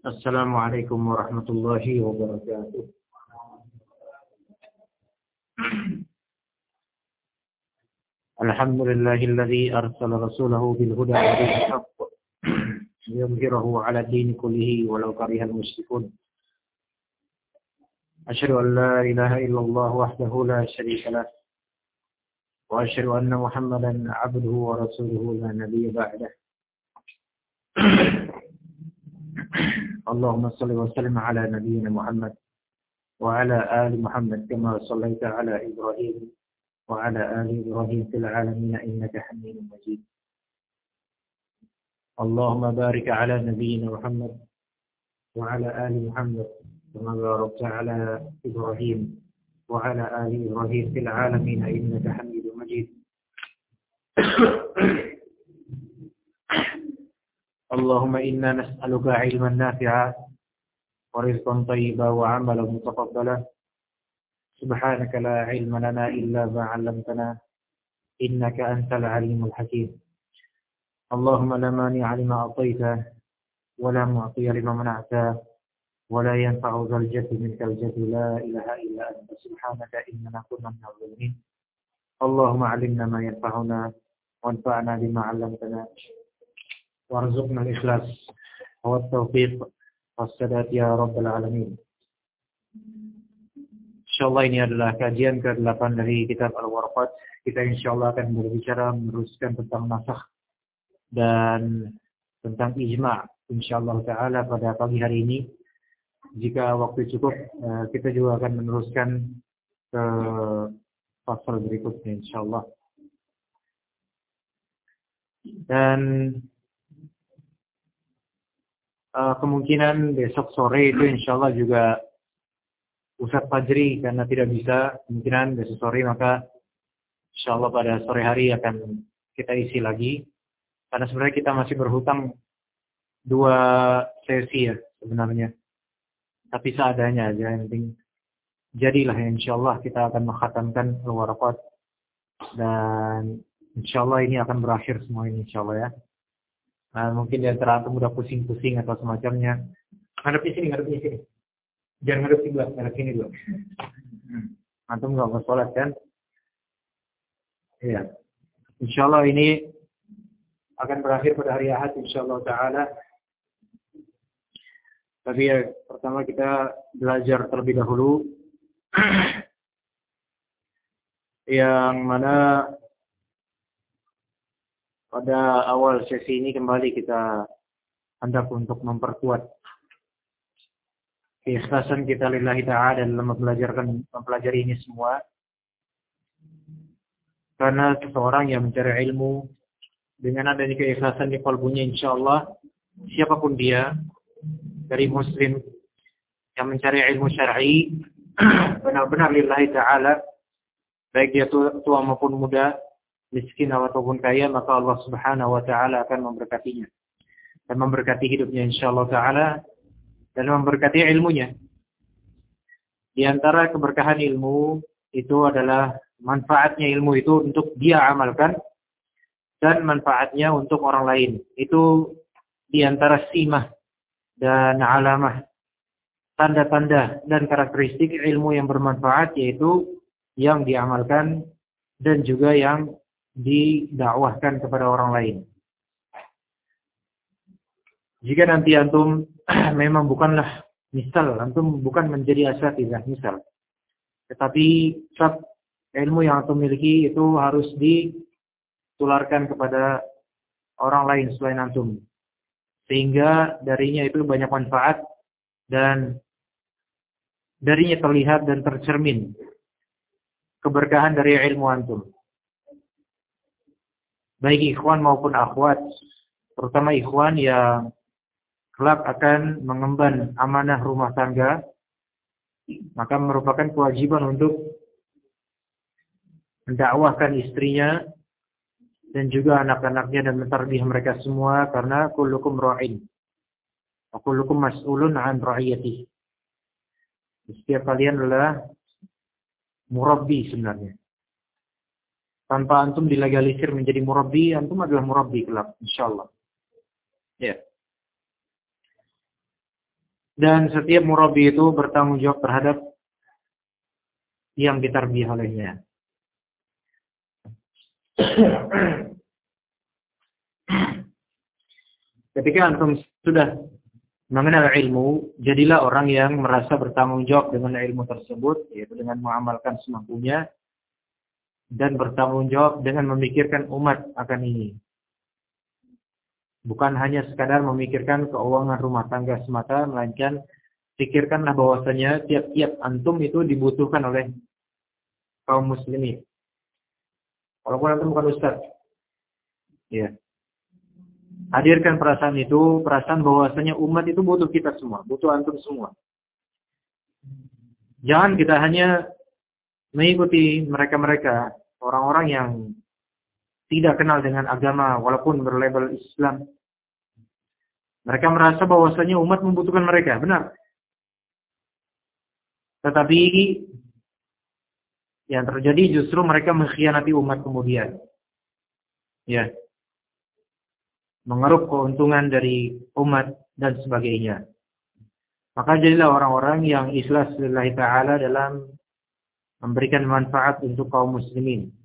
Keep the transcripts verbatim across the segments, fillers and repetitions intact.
Assalamualaikum warahmatullahi wabarakatuh. Alhamdulillahilladzi arsala rasulahu bil huda wa dinil haqq liyudhhirahu 'ala dini kullihi walau karihal musyrikun. Asyhadu an la ilaha illallah wahdahu la syarika lah wa asyhadu anna Muhammadan 'abduhu wa rasuluhu la nabiyya ba'dah. Allahumma shalli wa sallim ala nabiyyina Muhammad wa ala ali Muhammad kama shallaita ala Ibrahim wa ala ali Ibrahim fil alamin innaka Hamidum Majid. Allahumma barik ala nabiyyina Muhammad wa ala ali Muhammad kama barakta ala Ibrahim wa ala ali Ibrahim fil alamin innaka Hamidum Majid. Allahumma inna nas'aluka 'ilman nafi'a wa rizqan thayyiban wa 'amalan mutaqabbalan. Subhanaka la 'ilma lana illa ma 'allamtana innaka antal 'alimul hakim. Allahumma la mani'a lima a'taita wa la mu'tiya lima mana'ta wa la yanfa'u dzal jaddi minkal jaddi la ilaha illa anta subhanaka innana kunna minadh dhalimin. Allahumma 'allimna ma yanfa'una wanfa'na bima 'allamtana warzuqna al-ikhlas wa at-taufiq was-sadad ya rabbal alamin. Insyaallah ini adalah kajian ke delapan dari kitab Al-Warqat. Kita insyaallah akan berbicara meneruskan tentang nasakh dan tentang ijma' insyaallah taala pada pagi hari ini. Jika waktu cukup, kita juga akan meneruskan ke pasal berikutnya insyaallah. Dan Uh, kemungkinan besok sore itu insyaallah juga Ustaz Fajri karena tidak bisa, kemungkinan besok sore maka insyaallah pada sore hari akan kita isi lagi. Karena sebenarnya kita masih berhutang dua sesi ya sebenarnya. Tapi seadanya aja, yang penting jadilah ya, insyaallah kita akan mengkhatamkan Al-Warqat dan insyaallah ini akan berakhir semua ini insyaallah ya. Nah, mungkin di antara antum udah pusing-pusing atau semacamnya. Ngadep di sini, ngadep di sini. Jangan ngadep di sebelah, ngadep sini dulu. Antum nggak mau sholat kan? Iya. Insyaallah ini akan berakhir pada hari Ahad insyaallah taala. Tapi ya, pertama kita belajar terlebih dahulu. Yang mana pada awal sesi ini kembali kita hendak untuk memperkuat keikhlasan kita lillahi ta'ala dalam mempelajarkan mempelajari ini semua. Karena seseorang yang mencari ilmu dengan adanya keikhlasan di qalbunya insyaallah siapapun dia dari muslim yang mencari ilmu syar'i benar-benar lillahi ta'ala, baik dia tua maupun muda, miskin ataupun kaya, maka Allah Subhanahu wa taala akan memberkatinya dan memberkati hidupnya insyaallah taala dan memberkati ilmunya. Di antara keberkahan ilmu itu adalah manfaatnya ilmu itu untuk dia amalkan dan manfaatnya untuk orang lain. Itu di antara simah dan alamah, tanda-tanda dan karakteristik ilmu yang bermanfaat, yaitu yang diamalkan dan juga yang didakwahkan kepada orang lain. Jika nanti antum memang bukanlah misal, antum bukan menjadi asatidzah misal, tetapi sab ilmu yang antum miliki itu harus ditularkan kepada orang lain selain antum, sehingga darinya itu banyak manfaat dan darinya terlihat dan tercermin keberkahan dari ilmu antum. Baik ikhwan maupun akhwat, terutama ikhwan yang kelak akan mengemban amanah rumah tangga, maka merupakan kewajiban untuk mendakwahkan istrinya dan juga anak-anaknya dan mentarbiyah mereka semua, karena kullukum ra'in wa kullukum mas'ulun 'an ra'iyatihi. Setiap kalian adalah murabbi sebenarnya. Tanpa antum dilegalisir menjadi murabbi, antum adalah murabbi kelak, insyaallah. Ya. Dan setiap murabbi itu bertanggung jawab terhadap yang ditarbiyah olehnya. Ketika antum sudah mengenal ilmu, jadilah orang yang merasa bertanggung jawab dengan ilmu tersebut, yaitu dengan mengamalkan semampunya dan bertanggung jawab dengan memikirkan umat akan ini. Bukan hanya sekadar memikirkan keuangan rumah tangga semata, melainkan pikirkanlah bahwasanya tiap-tiap antum itu dibutuhkan oleh kaum muslimin. Walaupun antum bukan ustaz. Ya. Hadirkan perasaan itu, perasaan bahwasanya umat itu butuh kita semua, butuh antum semua. Jangan kita hanya mengikuti mereka-mereka, orang-orang yang tidak kenal dengan agama walaupun berlabel Islam. Mereka merasa bahwasanya umat membutuhkan mereka, benar. Tetapi yang terjadi justru mereka mengkhianati umat kemudian. Ya. Mengeruk keuntungan dari umat dan sebagainya. Maka jadilah orang-orang yang ikhlas lillahi ta'ala dalam memberikan manfaat untuk kaum muslimin.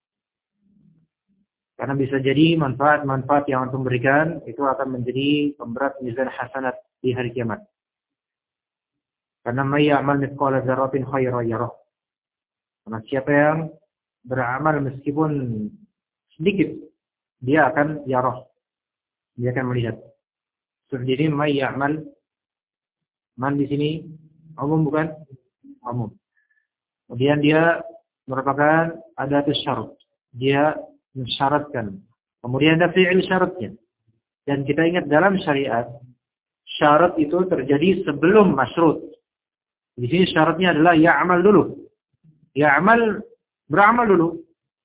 Karena bisa jadi manfaat-manfaat yang antum berikan itu akan menjadi pemberat mizan hasanat di hari kiamat. Karena may ya'mal mithqala dzarratin khairan yarah. Karena siapa yang beramal meskipun sedikit, dia akan yarah. Dia akan melihat. Jadi may ya'mal, man di sini umum bukan? Umum. Kemudian dia merupakan adatus syarat. Dia mensyaratkan. Kemudian ada fi'il syaratnya. Dan kita ingat dalam syariat, syarat itu terjadi sebelum masyrut. Di sini syaratnya adalah ya'mal dulu. Ya'mal, beramal dulu.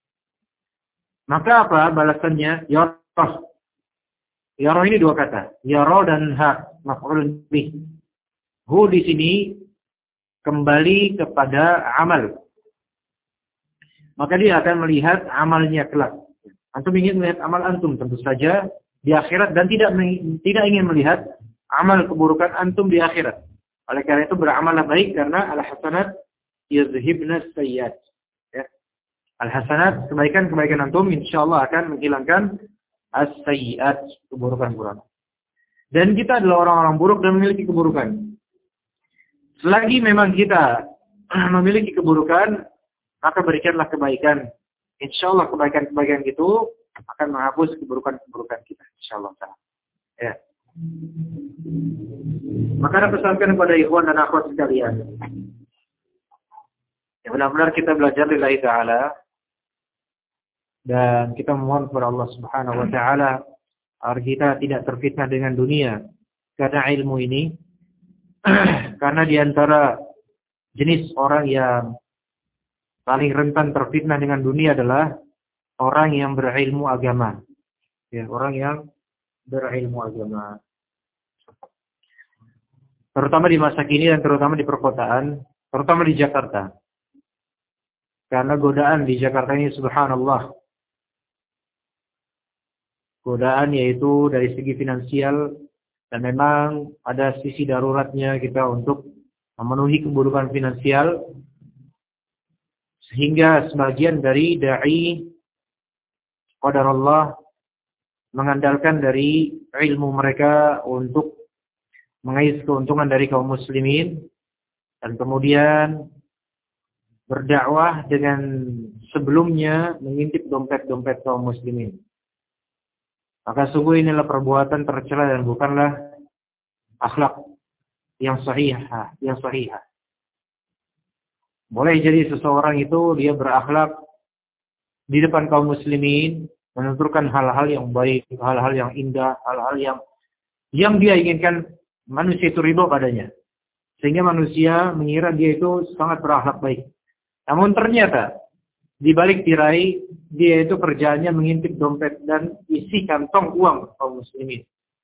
Maka apa balasannya? Yarah. Yarah ini dua kata. Yarah dan ha, maf'ul bih. Hu di sini kembali kepada amal. Maka dia akan melihat amalnya kelak. Antum ingin melihat amal antum tentu saja di akhirat dan tidak tidak ingin melihat amal keburukan antum di akhirat. Oleh karena itu beramallah baik karena al-hasanat yuzhibna sayyiat. Ya. Al-hasanat kebaikan-kebaikan antum insyaallah akan menghilangkan as-sayyiat, keburukan-keburukan. Dan kita adalah orang-orang buruk dan memiliki keburukan. Selagi memang kita memiliki keburukan, maka berikanlah kebaikan. Insyaallah kebaikan-kebaikan itu akan menghapus keburukan-keburukan kita. Insyaallah. Ya. Maka ada pesankan kepada ikhwan dan akhwat sekalian. Ya, benar-benar kita belajar lillahi ta'ala. Dan kita memohon kepada Allah Subhanahu wa ta'ala agar kita tidak terfitnah dengan dunia. Karena ilmu ini, karena di antara jenis orang yang paling rentan terfitnah dengan dunia adalah orang yang berilmu agama. Ya, orang yang berilmu agama. Terutama di masa kini dan terutama di perkotaan, terutama di Jakarta. Karena godaan di Jakarta ini subhanallah. Godaan yaitu dari segi finansial dan memang ada sisi daruratnya kita untuk memenuhi kebutuhan finansial. Sehingga sebagian dari da'i qadarullah mengandalkan dari ilmu mereka untuk mengais keuntungan dari kaum muslimin dan kemudian berdakwah dengan sebelumnya mengintip dompet-dompet kaum muslimin. Maka sungguh inilah perbuatan tercela dan bukanlah akhlak yang sahihah, yang sahihah. Boleh jadi seseorang itu dia berakhlak di depan kaum muslimin, menuturkan hal-hal yang baik, hal-hal yang indah, hal-hal yang yang dia inginkan manusia itu ridho padanya. Sehingga manusia mengira dia itu sangat berakhlak baik. Namun ternyata di balik tirai dia itu kerjaannya mengintip dompet dan isi kantong uang kaum muslimin.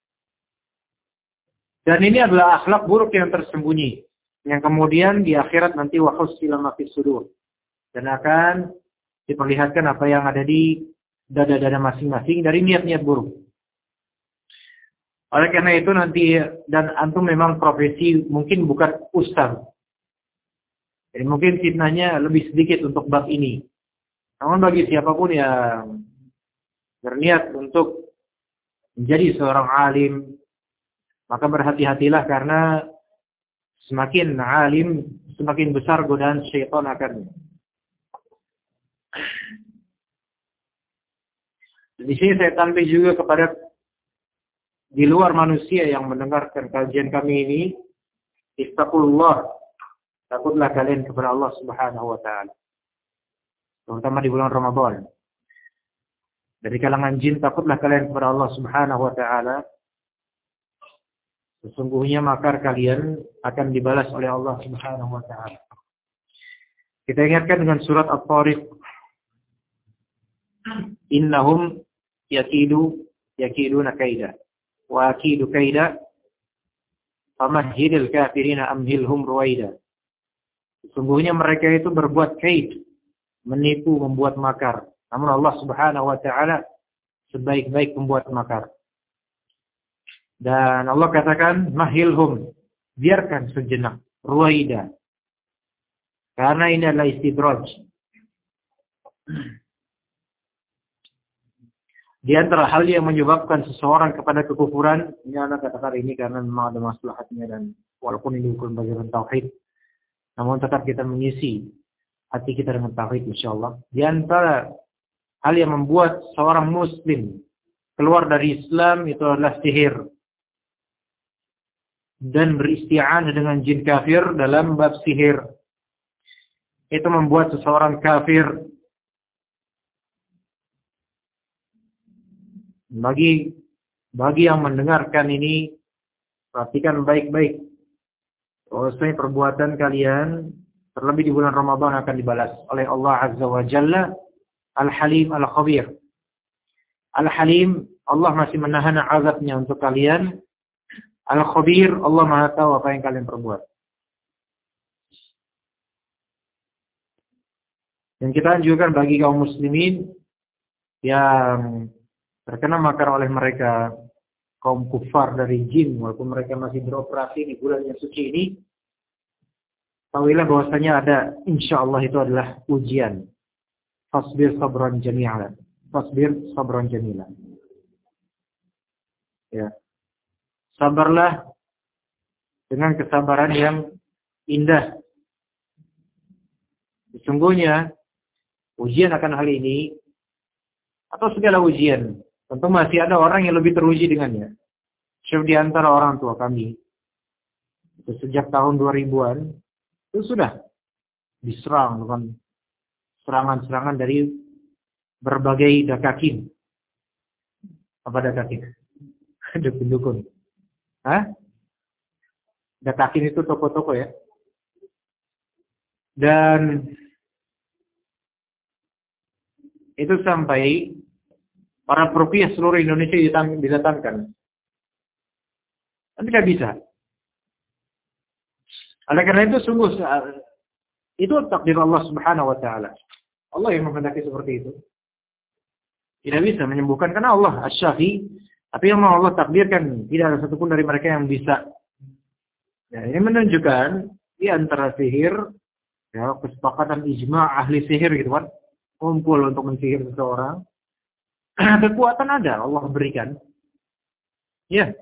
Dan ini adalah akhlak buruk yang tersembunyi, yang kemudian di akhirat nanti wa hussila ma fis sudur, dan akan diperlihatkan apa yang ada di dada-dada masing-masing dari niat-niat buruk. Oleh karena itu nanti, dan antum memang profesi mungkin bukan ustaz. Jadi mungkin fitnahnya lebih sedikit untuk bab ini. Namun bagi siapapun yang berniat untuk menjadi seorang alim, maka berhati-hatilah karena semakin alim, semakin besar godaan syaitan akan. Di sini saya tanbih juga kepada di luar manusia yang mendengarkan kajian kami ini, istaqullah, takutlah kalian kepada Allah Subhanahu wa taala. Terutama di bulan Ramadan. Dari kalangan jin, takutlah kalian kepada Allah Subhanahu wa taala. Sesungguhnya makar kalian akan dibalas oleh Allah Subhanahu wa taala. Kita ingatkan dengan surat At-Tariq. Innahum yakidu yakiduna kaida wa akidu kaida famahhilil kafirina amhilhum ruwaida. Sesungguhnya mereka itu berbuat kaid, menipu, membuat makar. Namun Allah Subhanahu wa taala sebaik-baik pembuat makar. Dan Allah katakan mahilhum, biarkan sejenak, ruwaida. Karena ini adalah istidraj. Di antara hal yang menyebabkan seseorang kepada kekufuran, ini anak katakan ini karena memang ada maslahatnya, dan walaupun ini bukan bagian tauhid, namun tetap kita mengisi hati kita dengan tauhid insyaallah. Di antara hal yang membuat seorang muslim keluar dari Islam itu adalah sihir dan beristi'anah dengan jin kafir dalam bab sihir. Itu membuat seseorang kafir. Bagi bagi yang mendengarkan ini, perhatikan baik-baik. Bahwasanya perbuatan kalian terlebih di bulan Ramadan akan dibalas oleh Allah Azza wa Jalla. Al-Halim Al-Khabir. Al-Halim, Allah masih menahan azabnya untuk kalian. Al-Khabir, Allah Maha tahu apa yang kalian perbuat. Dan kita anjurkan bagi kaum muslimin yang terkena makar oleh mereka, kaum kufar dari jin, walaupun mereka masih beroperasi di bulan yang suci ini, tahuilah bahwasanya ada, insyaallah itu adalah ujian. Fasbir sabran jami'an. Fasbir sabran jami'an. Ya. Sabarlah dengan kesabaran yang indah. Sesungguhnya ujian akan hal ini atau segala ujian, tentu masih ada orang yang lebih teruji dengannya. Syekh di antara orang tua kami, itu sejak tahun dua ribuan, itu sudah diserang dengan serangan-serangan dari berbagai dakakin. Apa dakakin? Dukun-dukun. Hah? Dakakin itu toko-toko ya. Dan itu sampai para perupiah seluruh Indonesia didatangkan. Dan tidak bisa. Oleh karena itu sungguh itu takdir Allah Subhanahu wa taala. Allah yang menghendaki seperti itu. Tidak bisa menyembuhkan karena Allah Asy-Syafi, tapi yang mau Allah takdirkan tidak ada satupun dari mereka yang bisa. Ya, ini menunjukkan di antara sihir, ya, kesepakatan ijma' ahli sihir gitu kan, kumpul untuk mensihir seseorang. Kekuatan ada, Allah berikan. Ya.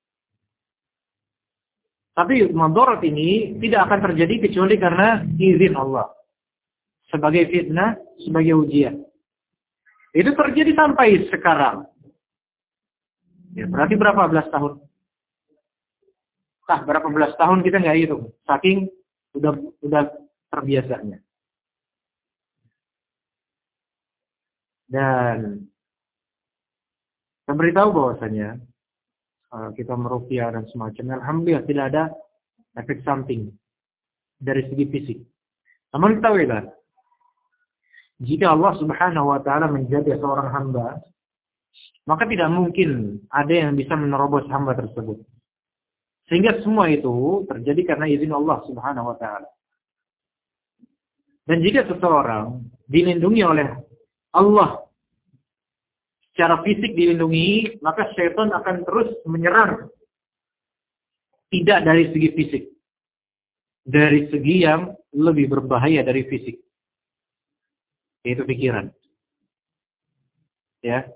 Tapi madarat ini tidak akan terjadi kecuali karena izin Allah. Sebagai fitnah, sebagai ujian. Itu terjadi sampai sekarang. Ya, berarti berapa belas tahun? Nah, berapa belas tahun kita nggak hitung. Saking sudah sudah terbiasanya. Dan saya beritahu bahwasanya kita meruqyah dan semacamnya, alhamdulillah tidak ada efek samping dari segi fisik. Namun ketahuilah, jika Allah Subhanahu wa taala menjaga seorang hamba, maka tidak mungkin ada yang bisa menerobos hamba tersebut. Sehingga semua itu terjadi karena izin Allah Subhanahu wa taala. Dan jika seseorang dilindungi oleh Allah secara fisik dilindungi, maka syaitan akan terus menyerang. Tidak dari segi fisik. Dari segi yang lebih berbahaya dari fisik. Yaitu pikiran. Ya.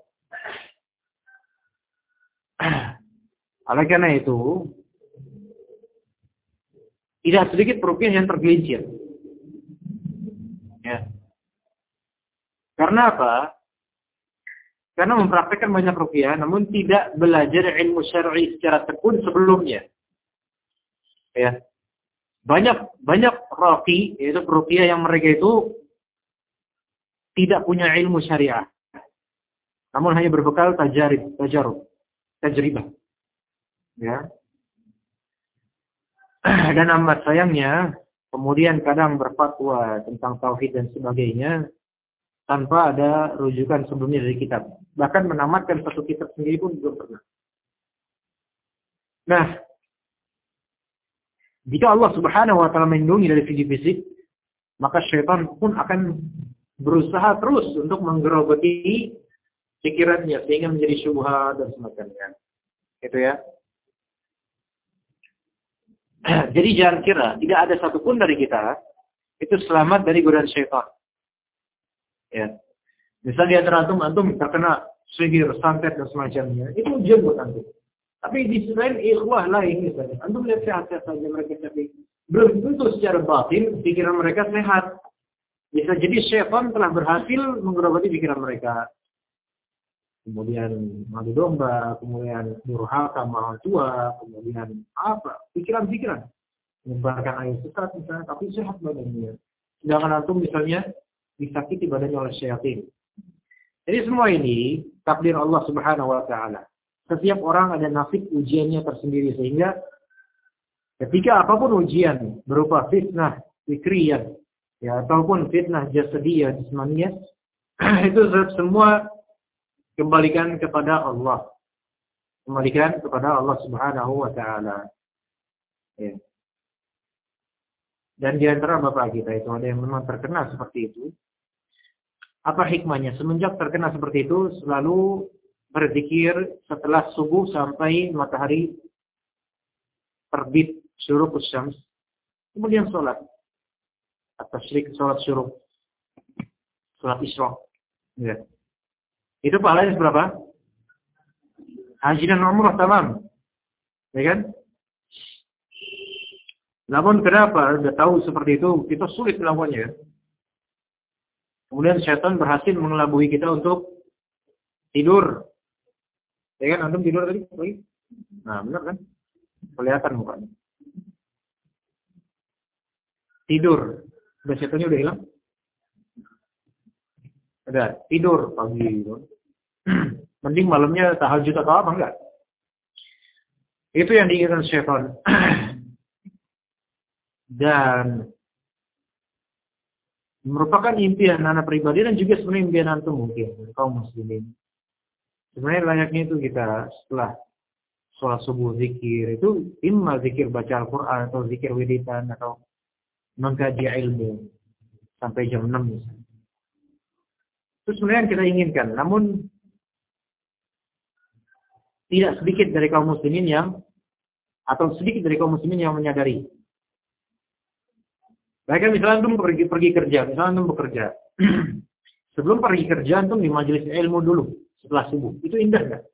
Oleh karena itu, tidak sedikit ruqyah yang tergelincir. Ya. Karena apa? Karena mempraktekkan banyak ruqyah, namun tidak belajar ilmu syar'i secara tekun sebelumnya. Ya. Banyak banyak raqi, yaitu ruqyah yang mereka itu tidak punya ilmu syariah. Namun hanya berbekal tajarib, tajarub, tajribah. Ya. Dan amat sayangnya, kemudian kadang berfatwa tentang tauhid dan sebagainya tanpa ada rujukan sebelumnya dari kitab. Bahkan menamatkan satu kitab sendiri pun belum pernah. Nah, jika Allah Subhanahu wa taala melindungi dari segi fisik, maka syaitan pun akan berusaha terus untuk menggerogoti pikirannya sehingga menjadi syubhat dan semacamnya. Itu ya. Jadi jangan kira tidak ada satupun dari kita itu selamat dari godaan syaitan. Ya. Misalnya di antara antum antum terkena sihir, santet dan semacamnya, itu ujian buat antum. Tapi di selain ikhwah lain misalnya, antum lihat sehat-sehat saja mereka, tapi belum tentu secara batin pikiran mereka sehat. Bisa jadi syaitan telah berhasil menggerogoti pikiran mereka. Kemudian madu domba, kemudian durhaka sama orang tua, kemudian apa? Pikiran-pikiran. Menyebarkan ayat sesat misalnya, tapi sehat badannya. Sedangkan antum misalnya disakiti badannya oleh syaitan. Jadi semua ini takdir Allah Subhanahu wa taala. Setiap orang ada nasib ujiannya tersendiri, sehingga ketika apapun ujian berupa fitnah fikriyah ya ataupun fitnah jasadiyah jismaniyah itu semua kembalikan kepada Allah. Kembalikan kepada Allah Subhanahu wa taala. Ya. Dan di antara bapak kita itu ada yang memang terkena seperti itu. Apa hikmahnya? Semenjak terkena seperti itu selalu berzikir setelah subuh sampai matahari terbit syuruq syams. Kemudian sholat. At-tasyrik, sholat syuruq. Sholat isyraq. Ya. Itu pahalanya berapa? Haji dan umrah tamam. Ya kan? Namun kenapa? Sudah tahu seperti itu, kita sulit melakukannya. Kemudian syaitan berhasil mengelabui kita untuk tidur. Ya kan? Antum tidur tadi? Nah, benar kan? Kelihatan mukanya. Tidur. Udah syaitannya udah hilang? Udah, tidur pagi. Mending malamnya tahajud atau apa enggak? Itu yang diinginkan syaitan. Dan merupakan impian anak pribadi dan juga sebenarnya impian antum mungkin kaum muslimin. Sebenarnya layaknya itu kita setelah sholat subuh zikir itu imma zikir baca Al-Quran atau zikir wiridan atau mengkaji ilmu sampai jam enam misalnya. Itu sebenarnya yang kita inginkan. Namun tidak sedikit dari kaum muslimin yang atau sedikit dari kaum muslimin yang menyadari. Bahkan misalnya antum pergi pergi kerja, misalnya antum bekerja. Sebelum pergi kerja antum di majelis ilmu dulu setelah subuh. Itu indah enggak?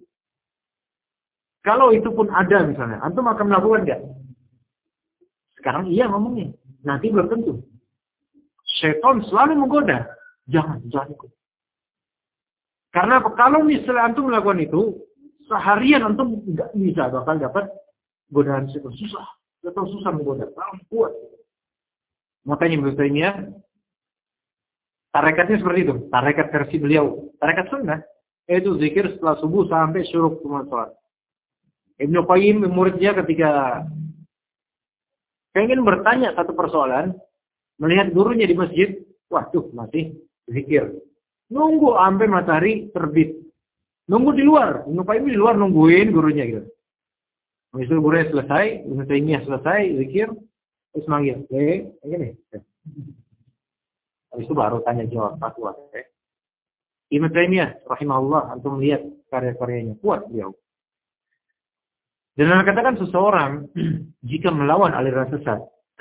Kalau itu pun ada misalnya, antum akan melakukan enggak? Sekarang iya ngomongnya, nanti belum tentu. Syaitan selalu menggoda. Jangan, jangan ikut. Karena kalau misalnya antum melakukan itu, seharian antum enggak bisa bakal dapat godaan syaitan. Susah. Atau susah menggoda. Terlalu kuat. Makanya menurut saya tarekatnya seperti itu. Tarekat versi beliau. Tarekat sunnah. Yaitu zikir setelah subuh sampai syuruq sholat. Ibnu Qayyim muridnya ketika pengen bertanya satu persoalan, melihat gurunya di masjid, waduh masih zikir. Nunggu sampai matahari terbit. Nunggu di luar. Ibnu Qayyim di luar nungguin gurunya gitu. Habis itu gurunya selesai, Ibnu Taimiyah selesai zikir, terus manggil, eh, ini nih. Habis itu baru tanya jawab fatwa. Eh. Ibnu Taimiyah rahimahullah, antum lihat karya-karyanya, kuat beliau. Dan Anda katakan seseorang jika melawan aliran sesat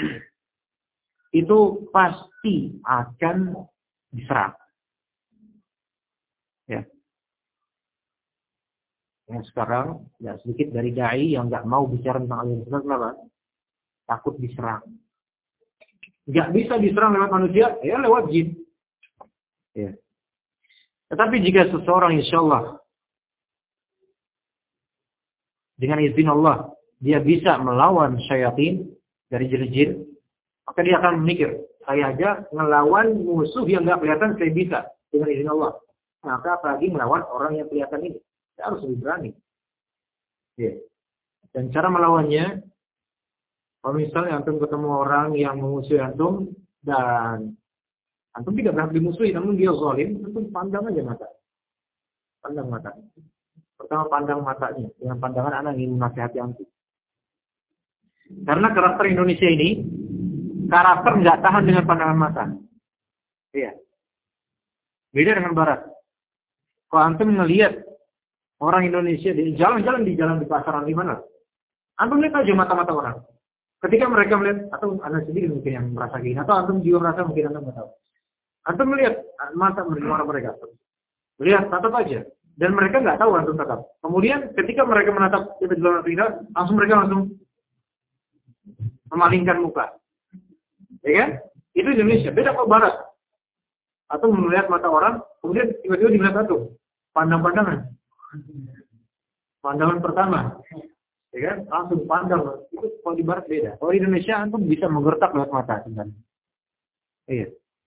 itu pasti akan diserang. Ya. Yang sekarang ya sedikit dari dai yang nggak mau bicara tentang aliran sesat, kenapa? Takut diserang. Nggak bisa diserang lewat manusia, ya lewat jin. Ya. Tetapi jika seseorang insya Allah dengan izin Allah dia bisa melawan syaitan dari jin-jin, maka dia akan memikir, saya aja ngelawan musuh yang nggak kelihatan saya bisa dengan izin Allah. Maka apalagi melawan orang yang kelihatan ini, saya harus lebih berani. Ya. Dan cara melawannya, kalau misalnya antum ketemu orang yang memusuhi antum dan antum tidak berhak dimusuhi, namun dia zalim, antum pandang aja mata. Pandang mata. Pertama pandang matanya, dengan pandangan anak ingin menasihati antum. Karena karakter Indonesia ini, karakter nggak tahan dengan pandangan mata. Iya. Beda dengan Barat. Kalau antum ngelihat orang Indonesia di jalan-jalan di jalan di pasaran di mana, antum lihat aja mata-mata orang. Ketika mereka melihat, atau anda sendiri mungkin yang merasa gini, atau antum juga merasa mungkin antum nggak tahu. Antum melihat mata mereka, melihat tatap aja. Dan mereka nggak tahu antum tatap. Kemudian ketika mereka menatap kita di luar tidak, langsung mereka langsung memalingkan muka. Ya kan? Itu Indonesia. Beda kok Barat. Atau melihat mata orang, kemudian tiba-tiba dilihat satu. Pandang-pandangan. Pandangan pertama. Ya kan? Langsung pandang. Itu kalau di Barat beda. Kalau di Indonesia antum bisa menggertak lewat mata. Iya.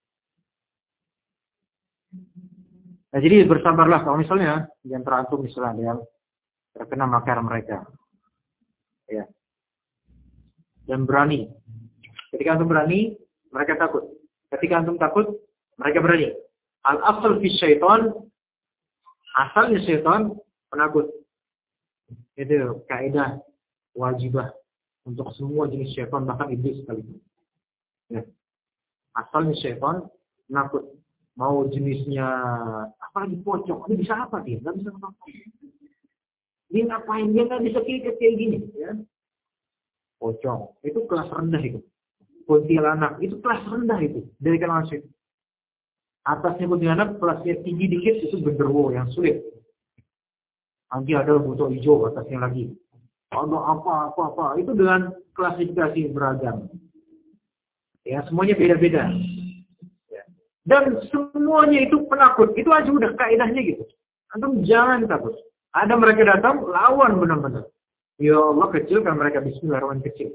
Nah, jadi bersabarlah kalau misalnya di antara antum misalnya yang terkena makar mereka. Ya. Dan berani. Ketika antum berani, mereka takut. Ketika antum takut, mereka berani. Al-asal fi syaitan, asalnya syaitan penakut. Itu kaidah wajibah untuk semua jenis syaitan, bahkan iblis sekalipun. Ya. Asalnya syaitan penakut. Mau jenisnya apalagi pocong, ini bisa apa dia? Nggak bisa apa-apa. Dia ngapain? Dia nggak bisa kayak kayak gini, ya? Pocong itu kelas rendah itu. Kuntilanak itu kelas rendah itu dari kalangan syaitan. Atasnya kuntilanak, kelasnya tinggi dikit itu genderuwo yang sulit. Nanti ada buto hijau atasnya lagi. Ada apa-apa-apa itu dengan klasifikasi beragam. Ya semuanya beda-beda. Dan semuanya itu penakut. Itu aja udah kaidahnya gitu. Antum jangan takut. Ada mereka datang, lawan benar-benar. Ya Allah kecil kan mereka bismillahirrahmanirrahim kecil.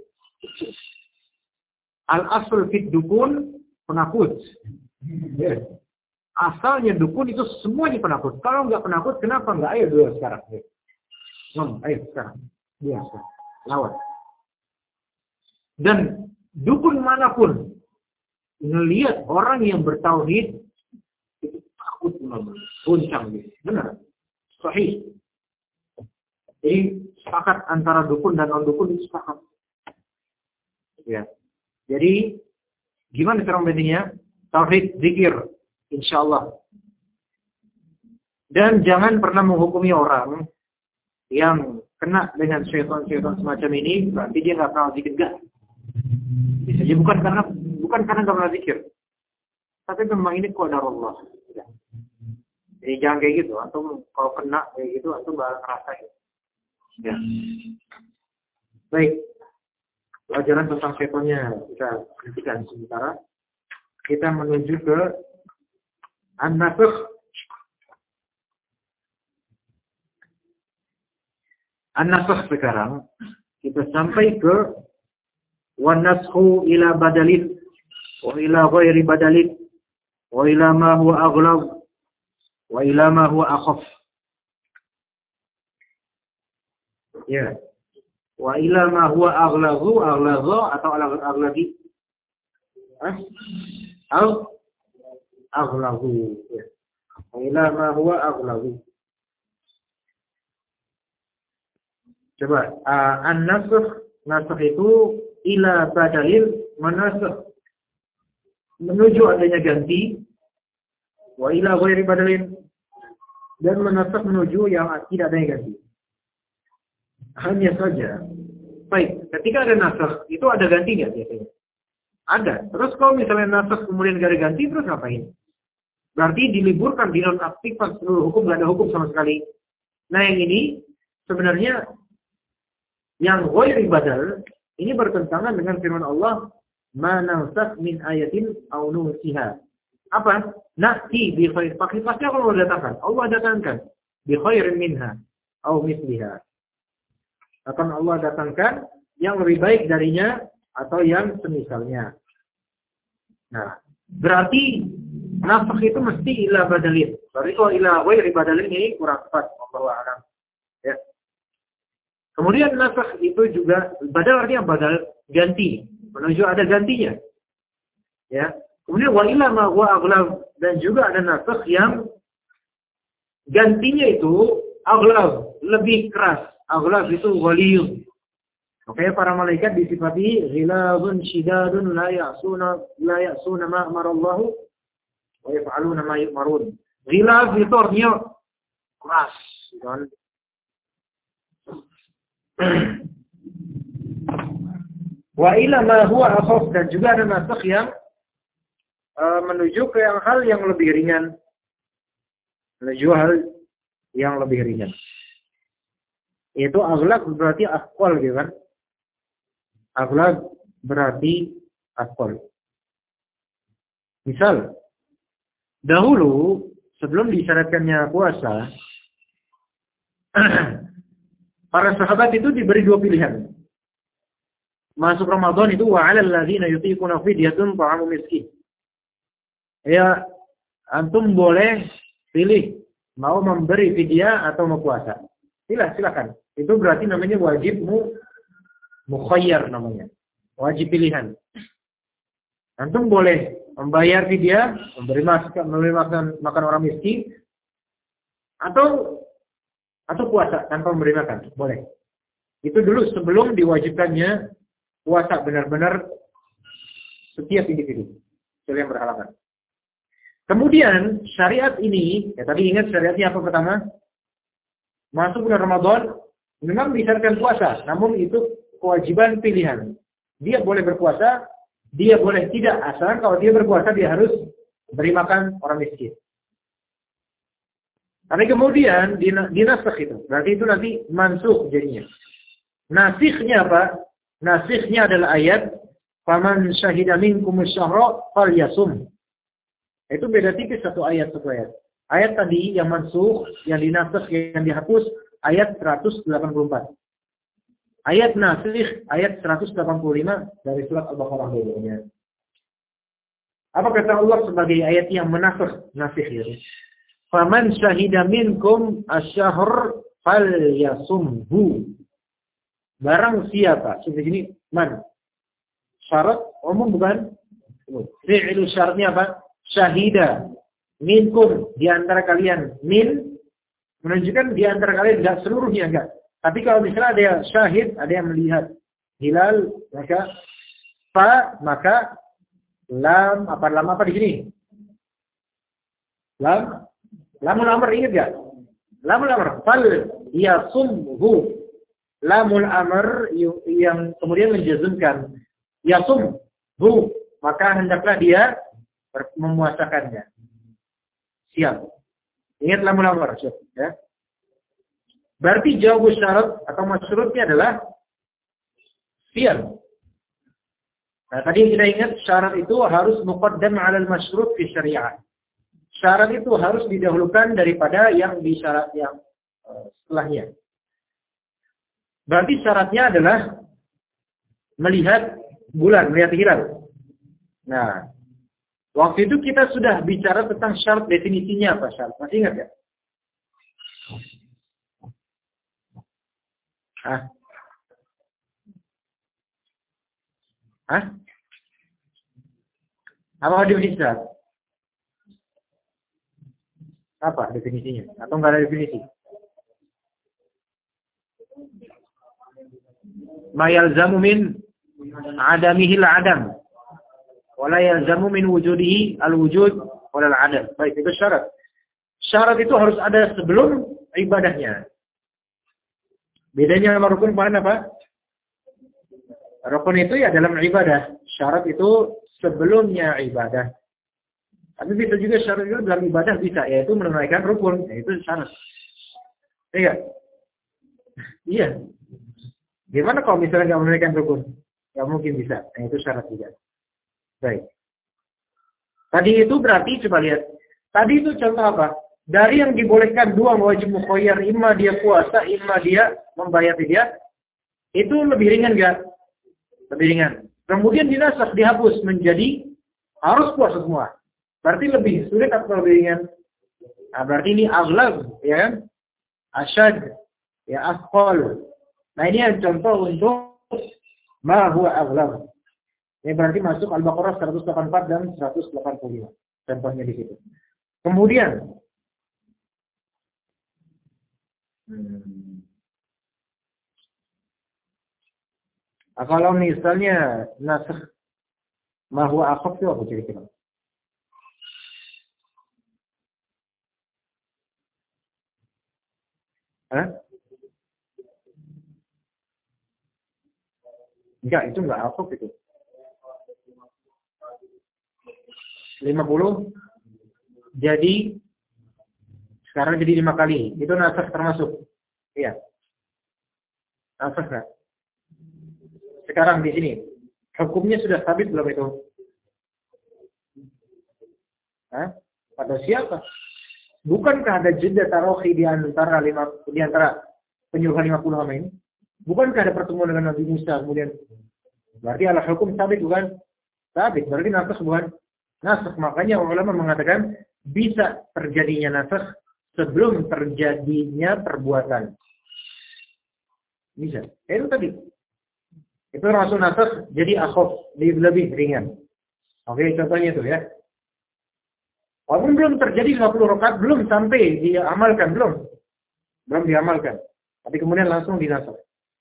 Al-asl fit dukun penakut. Ya. Asalnya dukun itu semuanya penakut. Kalau nggak penakut, kenapa nggak? Ayo dulu sekarang. Ngomong, ayo sekarang. Dia sekarang. Lawan. Dan dukun manapun ngelihat orang yang bertauhid itu takut benar-benar, goncang gitu. Benar. Sahih. Jadi sepakat antara dukun dan non dukun itu sepakat. Ya. Jadi gimana cara membandingnya? Tauhid, zikir, insyaallah. Dan jangan pernah menghukumi orang yang kena dengan syaitan-syaitan semacam ini berarti dia nggak pernah zikir, enggak. Bisa jadi bukan karena bukan karena nggak pernah zikir, tapi memang ini qadarullah. Ya. Jadi jangan kayak gitu. Antum kalau kena kayak gitu, antum bakal ngerasain. Ya. Baik. Pelajaran tentang syaitannya kita hentikan sementara. Kita menuju ke an-nasakh. An-nasakh sekarang kita sampai ke wan-nasakhu ila badalin wa ila ghairi badalin wa ila ma huwa aghlab wa ila ma huwa akhaf. Ya. Wa ila ma huwa aghlazu aghlazu atau aghlazi. Eh? Al aghlazu. Ya. Wa ila ma huwa aghlazu. Coba uh, an-nasakh, nasakh itu ila badalin, menasakh menuju adanya ganti, wa ila ghairi badalin, dan menasakh menuju yang tidak ada yang ganti. Hanya saja, baik, ketika ada nasakh, itu ada ganti nggak biasanya? Ada. Terus kalau misalnya nasakh kemudian gak ada ganti, terus ngapain? Berarti diliburkan, dinonaktifkan seluruh hukum, nggak ada hukum sama sekali. Nah yang ini sebenarnya yang ghairi badal ini bertentangan dengan firman Allah, "Ma nansakh min ayatin aw nunsiha." Apa? Na'ti bi khair. Pasti pasti Allah datangkan. Allah datangkan bi khairin minha aw mithliha. Akan Allah datangkan yang lebih baik darinya atau yang semisalnya. Nah, berarti nasakh itu mesti ila badalin. Berarti kalau ila ghairi badalin ini kurang tepat, wallahu a'lam. Ya. Kemudian nasakh itu juga badal, artinya badal ganti, menuju ada gantinya. Ya. Kemudian wa ila ma wa aghlab, dan juga ada nasakh yang gantinya itu aghlab, lebih keras. Aghlab itu ghaliyun. Makanya para malaikat disifati ghilazun shidadun la ya'suna la ya'suna ma amarallahu wa yaf'aluna ma yu'marun. Ghilaz itu artinya keras, kan? Wa ila ma huwa akhaf, dan juga ada nasakh yang uh, menuju ke yang hal yang lebih ringan. Menuju hal yang lebih ringan. Itu aghlab berarti aqwal, gitu kan? Aghlab berarti aqwal. Misal, dahulu sebelum disyaratkannya puasa, para sahabat itu diberi dua pilihan. Masuk Ramadan itu wa 'alal ladzina yutiquna fidyatun ta'amu miskin. Ya, antum boleh pilih mau memberi fidyah atau mau puasa. Silah, silakan. Itu berarti namanya wajib mu mukhayyar namanya. Wajib pilihan. Antum boleh membayar fidyah, memberi makan, memberi makan, makan orang miskin, atau atau puasa tanpa memberi makan, boleh. Itu dulu sebelum diwajibkannya puasa benar-benar setiap individu, yang berhalangan. Kemudian syariat ini, ya tadi ingat syariatnya apa pertama? Masuk bulan Ramadan, memang disyaratkan puasa, namun itu kewajiban pilihan. Dia boleh berpuasa, dia boleh tidak, asalkan kalau dia berpuasa dia harus beri makan orang miskin. Tapi kemudian dinasakh itu. Berarti itu nanti mansukh jadinya. Nasikhnya apa? Nasikhnya adalah ayat faman syahida minkum asyhara falyasum. Itu beda tipis satu ayat satu ayat. Ayat tadi yang mansukh, yang dinasakh, yang dihapus ayat seratus delapan puluh empat. Ayat nasikh ayat seratus delapan puluh lima dari surat Al-Baqarah dulunya. Apa kata Allah sebagai ayat yang menasakh nasikh itu? Faman syahida minkum asyahr falyasumhu. Barang siapa, seperti ini man. Syarat umum bukan? Fi'il syaratnya apa? Syahida minkum, di antara kalian. Min menunjukkan di antara kalian, enggak seluruhnya, enggak. Tapi kalau misalnya ada yang syahid, ada yang melihat hilal, maka fa, maka lam, apa lam apa di sini? Lam Lamul amr, ingat gak? Lamul amr, fal yasumhu. Lamul amr yang kemudian menjazmkan yasumhu, maka hendaklah dia memuasakannya. Siap. Ingat lamul amr, ya. Berarti jawab syarat atau masyurutnya adalah fi'l. Nah, tadi kita ingat syarat itu harus muqaddam 'ala al-masyurut fi syariah. Syarat itu harus didahulukan daripada yang disyarat yang uh, setelahnya. Berarti syaratnya adalah melihat bulan, melihat hilal. Nah, waktu itu kita sudah bicara tentang syarat, definisinya apa syarat. Masih ingat ya? Hah? Hah? Apa definisi syarat? Apa definisinya? Atau enggak ada definisi? Ma yalzamu min adamihi al-adam. Wa la yalzamu min wujudihi al-wujud wala al-adam. Baik, itu syarat. Syarat itu harus ada sebelum ibadahnya. Bedanya sama rukun kemarin apa? Rukun itu ya dalam ibadah. Syarat itu sebelumnya ibadah. Tapi bisa juga syarat itu dalam ibadah bisa, yaitu menunaikan rukun. Yaitu syarat. Iya. Iya. Gimana kalau misalnya nggak menunaikan rukun? Nggak mungkin bisa. Nah, itu syarat juga. Baik. Tadi itu berarti coba lihat. Tadi itu contoh apa? Dari yang dibolehkan dua wajib mukhayyar, imma dia puasa, imma dia membayar dia, itu lebih ringan nggak? Lebih ringan. Kemudian dinasakh, dihapus menjadi harus puasa semua. Berarti lebih sulit atau lebih ringan? Nah, berarti ini aghlab, ya kan? Asyad, ya asqal. Nah, ini yang contoh untuk ma huwa aghlab. Ini berarti masuk Al-Baqarah seratus delapan puluh empat dan seratus delapan puluh lima. Contohnya di situ. Kemudian hmm, nah, kalau misalnya nasakh ma huwa akhaf itu apa kira-kira? Hah? Enggak, itu enggak akhaf itu. lima puluh jadi sekarang jadi lima kali. Itu nasakh termasuk. Iya. Nasakh enggak? Sekarang di sini hukumnya sudah sabit belum itu? Hah? Pada siapa? Bukankah ada jeda tarohi di antara lima di antara penyuluhan lima puluh sama ini? Bukankah ada pertemuan dengan Nabi Musa kemudian? Berarti ala hukum sabit bukan? Sabit. Berarti nasakh bukan? Nasakh. Makanya ulama mengatakan bisa terjadinya nasakh sebelum terjadinya perbuatan. Bisa. Itu tadi. Itu termasuk nasakh jadi akhaf, lebih ringan. Oke, contohnya itu ya. Walaupun belum terjadi lima puluh rakaat, belum sampai diamalkan, belum. Belum diamalkan. Tapi kemudian langsung dinasakh.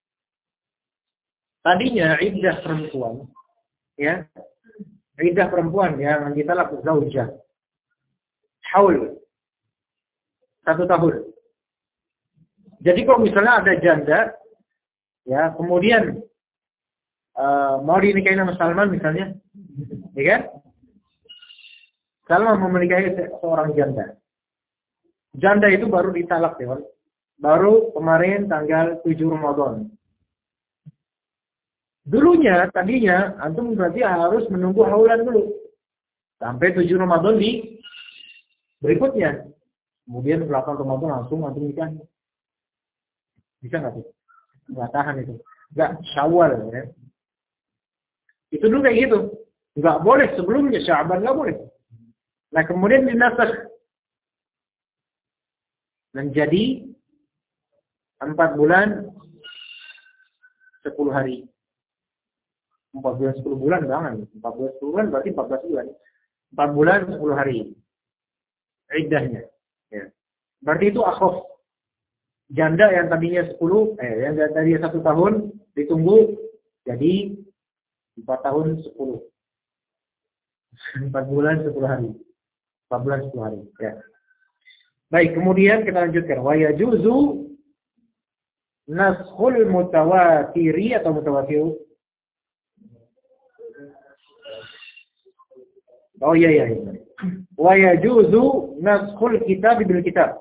Tadinya iddah perempuan, ya. Iddah perempuan yang kita lakukan zaujah. Haul. Satu tahun. Jadi kalau misalnya ada janda, ya, kemudian uh, mau dinikahi sama Salman misalnya, ya kan? Salman mau menikahi seorang janda. Janda itu baru ditalak, ya. Baru kemarin tanggal tujuh Ramadan. Dulunya, tadinya, antum berarti harus menunggu haulan dulu. Sampai tujuh Ramadan di berikutnya. Kemudian delapan Ramadan langsung antum nikah. Bisa nggak sih? Nggak tahan itu. Nggak Syawal. Ya. Itu dulu kayak gitu. Nggak boleh sebelumnya, Sya'ban nggak boleh. Nah kemudian dinasakh menjadi empat bulan sepuluh hari. Empat bulan sepuluh bulan jangan. Empat bulan sepuluh bulan berarti empat belas bulan. Empat bulan sepuluh hari. Iddahnya. Ya. Berarti itu akhaf. Janda yang tadinya sepuluh, eh yang tadinya satu tahun ditunggu jadi empat tahun sepuluh. Empat bulan sepuluh hari. Empat bulan sepuluh hari. Ya. Baik, kemudian kita lanjutkan. Wa yajuzu naskhul mutawatiri atau mutawatir. Oh iya iya. iya. Wa yajuzu naskhul kitab bil kitab.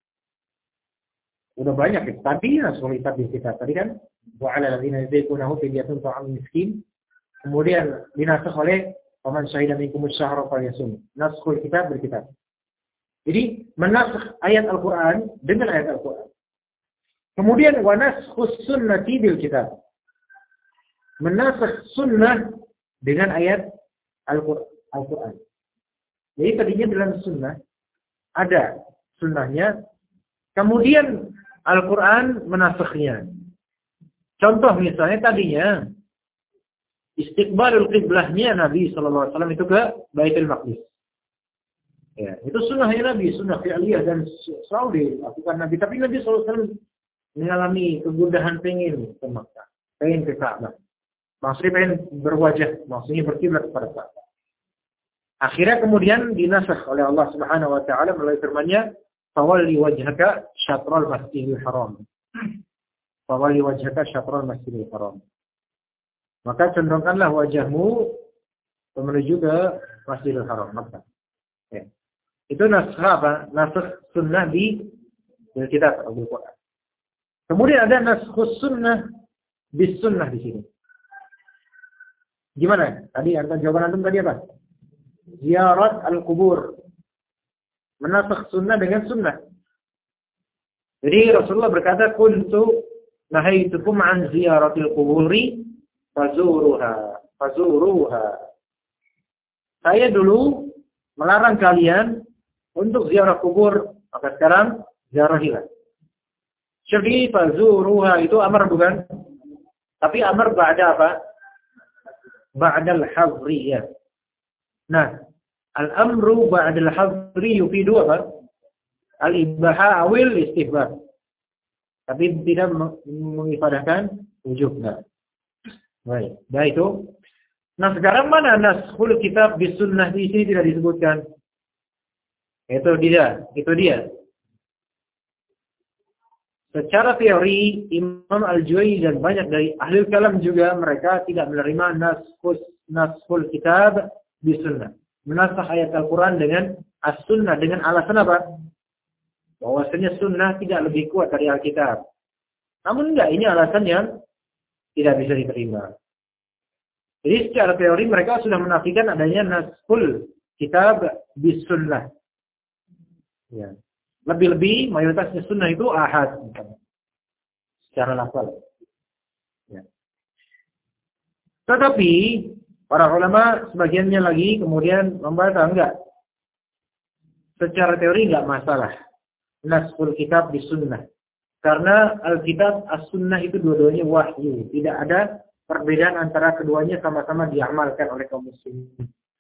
Udah banyak ya. Tadi naskhul kitab bil kitab. Tadi kan wa 'ala alladziina yudhikunahu fidyatun ta'am miskin. Kemudian dinasakh oleh faman syahida minkum asy-syahra falyasum. Naskhul kitab bil kitab. Jadi menasakh ayat Al-Qur'an dengan ayat Al-Qur'an. Kemudian wa naskhus sunnati bil kitab. Menasakh sunnah dengan ayat Al-Qur'an. Jadi tadinya dalam sunnah ada sunnahnya, kemudian Al-Quran menasakhnya. Contoh misalnya tadinya istiqbalul qiblahnya Nabi shallallahu alaihi wasallam itu ke Baitul Maqdis. Ya, itu sunnahnya Nabi, sunnah fi'liyah dan selalu dilakukan Nabi. Tapi Nabi shallallahu alaihi wasallam mengalami kegundahan pengen ke Makkah, pengen ke Ka'bah. Maksudnya pengen berwajah, maksudnya berkiblat kepada Ka'bah. Akhirnya kemudian dinasakh oleh Allah Subhanahu wa taala melalui firman-Nya, "Fawalli wajhaka syatral masjidil haram." Fawalli wajhaka syatral masjidil haram. Maka condongkanlah wajahmu menuju ke Masjidil Haram, Makkah. Ya. Itu nasakh apa? Nasakh sunnah di kitab Al-Qur'an. Kemudian ada nasakh sunnah bis sunnah di sini. Gimana? Tadi antum jawaban antum tadi apa? Ziyarat al-qubur. Menasakh sunnah dengan sunnah. Jadi Rasulullah berkata, "Kuntu nahaitukum an ziyaratil quburi fazuruha, fazuruha." Saya dulu melarang kalian untuk ziarah kubur, maka sekarang ziarahilah. Jadi fazuruha itu amar bukan? Tapi amar ba'da apa? Ba'dal hadri ya. Nah, al-amru ba'dal hadri yufidu apa? Al-ibaha awil istihbab. Tapi tidak mengifadahkan wujub. Nah. Baik, dah itu. Nah, sekarang mana naskhul kitab bis sunnah di sini tidak disebutkan? Itu dia, itu dia. Secara teori, Imam Al-Juwayni dan banyak dari ahli kalam juga mereka tidak menerima naskhul naskhul kitab bis sunnah. Menasakh ayat Al-Qur'an dengan as-sunnah dengan alasan apa? Bahwasanya sunnah tidak lebih kuat dari Alkitab. Namun enggak, ini alasan yang tidak bisa diterima. Jadi secara teori mereka sudah menafikan adanya naskhul kitab bis sunnah. Ya. Lebih-lebih mayoritasnya sunnah itu ahad. Secara lafal. Ya. Tetapi para ulama sebagiannya lagi kemudian membantah enggak. Secara teori enggak masalah. Naskhul kitab bis sunnah. Karena Alkitab as-sunnah itu dua-duanya wahyu. Tidak ada perbedaan antara keduanya, sama-sama diamalkan oleh kaum muslimin.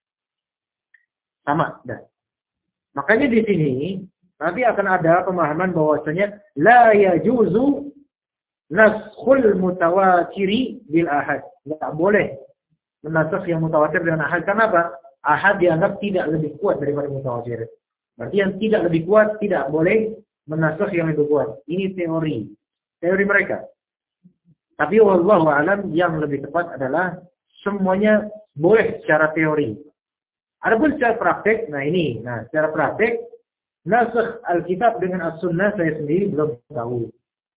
Sama, dah. Makanya di sini nanti akan ada pemahaman bahwasanya la yajuzu naskhul mutawatiri bil ahad. Enggak boleh menasakh yang mutawatir dengan ahad. Karena apa? Ahad dianggap tidak lebih kuat daripada mutawatir. Berarti yang tidak lebih kuat tidak boleh menasakh yang lebih kuat. Ini teori. Teori mereka. Tapi wallahu alam yang lebih tepat adalah semuanya boleh secara teori. Adapun secara praktek, nah ini, nah secara praktek nasakh Alkitab dengan as-sunnah saya sendiri belum tahu.